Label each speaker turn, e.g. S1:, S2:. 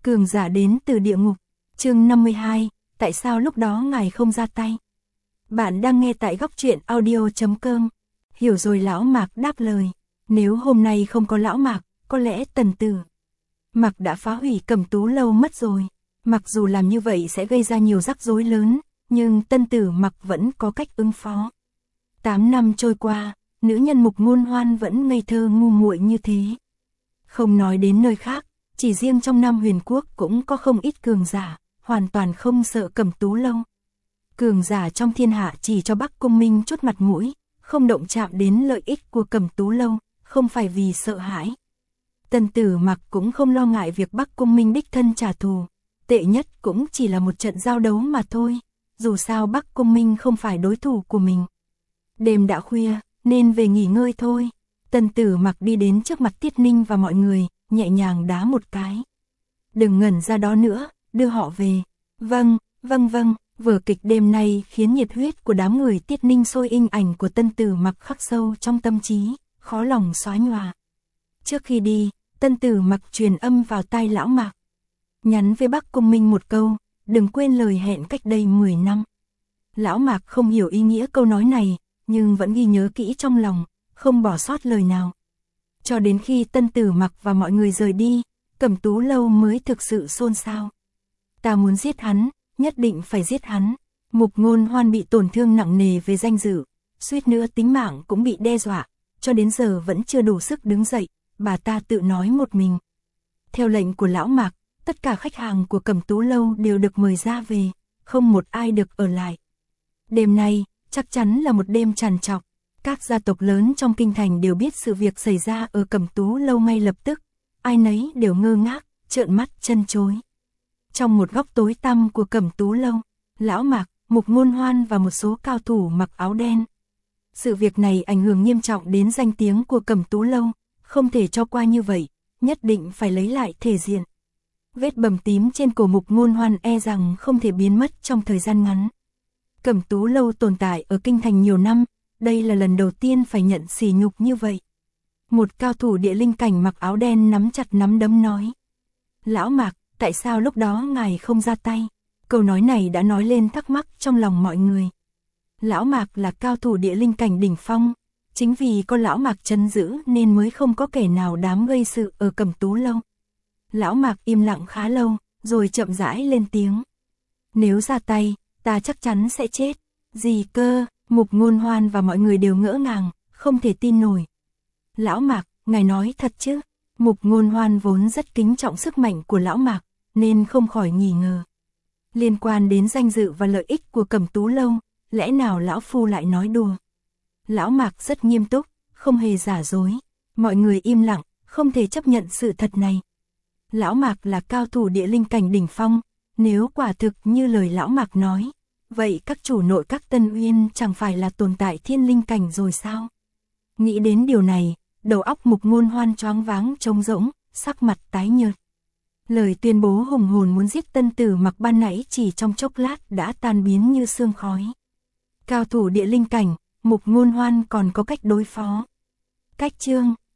S1: Cường giả đến từ địa ngục. Chương 52, tại sao lúc đó ngài không ra tay? Bạn đang nghe tại góc truyện audio.com. Hiểu rồi, lão Mạc đáp lời. Nếu hôm nay không có lão Mạc, có lẽ Tần Tử Mặc đã phá hủy Cẩm Tú lâu mất rồi. Mặc dù làm như vậy sẽ gây ra nhiều rắc rối lớn, nhưng Tân Tử Mặc vẫn có cách ứng phó. 8 năm trôi qua, nữ nhân Mục Ngôn Hoan vẫn ngây thơ ngu muội như thế. Không nói đến nơi khác, chỉ riêng trong Nam Huyền Quốc cũng có không ít cường giả, hoàn toàn không sợ Cẩm Tú lâu. Cường giả trong thiên hạ chỉ cho Bắc Cung Minh chút mặt mũi, không động chạm đến lợi ích của Cẩm Tú lâu, không phải vì sợ hãi. Tần Tử Mặc cũng không lo ngại việc Bắc Cung Minh đích thân trả thù, tệ nhất cũng chỉ là một trận giao đấu mà thôi, dù sao Bắc Cung Minh không phải đối thủ của mình. Đêm đã khuya, nên về nghỉ ngơi thôi. Tần Tử Mặc đi đến trước mặt Tiết Ninh và mọi người, nhẹ nhàng đá một cái. Đừng ngẩn ra đó nữa, đưa họ về. Vâng, vâng, vở kịch đêm nay khiến nhiệt huyết của đám người Tiết Ninh sôi, hình ảnh của Tần Tử Mặc khắc sâu trong tâm trí, khó lòng xóa nhòa. Trước khi đi, Tần Tử Mặc truyền âm vào tai lão Mạc. Nhắn với Bắc Cung Minh một câu, đừng quên lời hẹn cách đây 10 năm. Lão Mạc không hiểu ý nghĩa câu nói này, nhưng vẫn ghi nhớ kỹ trong lòng, không bỏ sót lời nào. Cho đến khi Tần Tử Mặc và mọi người rời đi, Cẩm Tú lâu mới thực sự xôn xao. Ta muốn giết hắn, nhất định phải giết hắn. Mục Ngôn Hoan bị tổn thương nặng nề về danh dự, suýt nữa tính mạng cũng bị đe dọa, cho đến giờ vẫn chưa đủ sức đứng dậy, bà ta tự nói một mình. Theo lệnh của lão Mạc, tất cả khách hàng của Cẩm Tú lâu đều được mời ra về, không một ai được ở lại. Đêm nay, chắc chắn là một đêm trằn trọc. Các gia tộc lớn trong kinh thành đều biết sự việc xảy ra ở Cẩm Tú lâu ngay lập tức, ai nấy đều ngơ ngác, trợn mắt chân chối. Trong một góc tối tăm của Cẩm Tú lâu, lão Mạc, Mục Ngôn Hoan và một số cao thủ mặc áo đen. Sự việc này ảnh hưởng nghiêm trọng đến danh tiếng của Cẩm Tú lâu, không thể cho qua như vậy, nhất định phải lấy lại thể diện. Vết bầm tím trên cổ Mục Ngôn Hoan e rằng không thể biến mất trong thời gian ngắn. Cẩm Tú lâu tồn tại ở kinh thành nhiều năm, đây là lần đầu tiên phải nhận sỉ nhục như vậy. Một cao thủ địa linh cảnh mặc áo đen nắm chặt nắm đấm nói. Lão Mạc, tại sao lúc đó ngài không ra tay? Câu nói này đã nói lên thắc mắc trong lòng mọi người. Lão Mạc là cao thủ địa linh cảnh đỉnh phong, chính vì có lão Mạc trấn giữ nên mới không có kẻ nào dám gây sự ở Cẩm Tú lâu. Lão Mạc im lặng khá lâu, rồi chậm rãi lên tiếng. Nếu ra tay, ta chắc chắn sẽ chết. Gì cơ? Mục Ngôn Hoan và mọi người đều ngỡ ngàng, không thể tin nổi. Lão Mạc, ngài nói thật chứ? Mục Ngôn Hoan vốn rất kính trọng sức mạnh của lão Mạc, nên không khỏi nghi ngờ. Liên quan đến danh dự và lợi ích của Cẩm Tú lâu, lẽ nào lão phu lại nói đùa? Lão Mạc rất nghiêm túc, không hề giả dối. Mọi người im lặng, không thể chấp nhận sự thật này. Lão Mạc là cao thủ địa linh cảnh đỉnh phong, nếu quả thực như lời lão Mạc nói, vậy các chủ nội các Tân Uyên chẳng phải là tồn tại thiên linh cảnh rồi sao? Nghĩ đến điều này, đầu óc Mục Ngôn Hoan choáng váng trống rỗng, sắc mặt tái nhợt. Lời tuyên bố hùng hồn muốn giết Tần Tử Mặc ban nãy chỉ trong chốc lát đã tan biến như sương khói. Cao thủ địa linh cảnh, Mục Ngôn Hoan còn có cách đối phó. Cách chương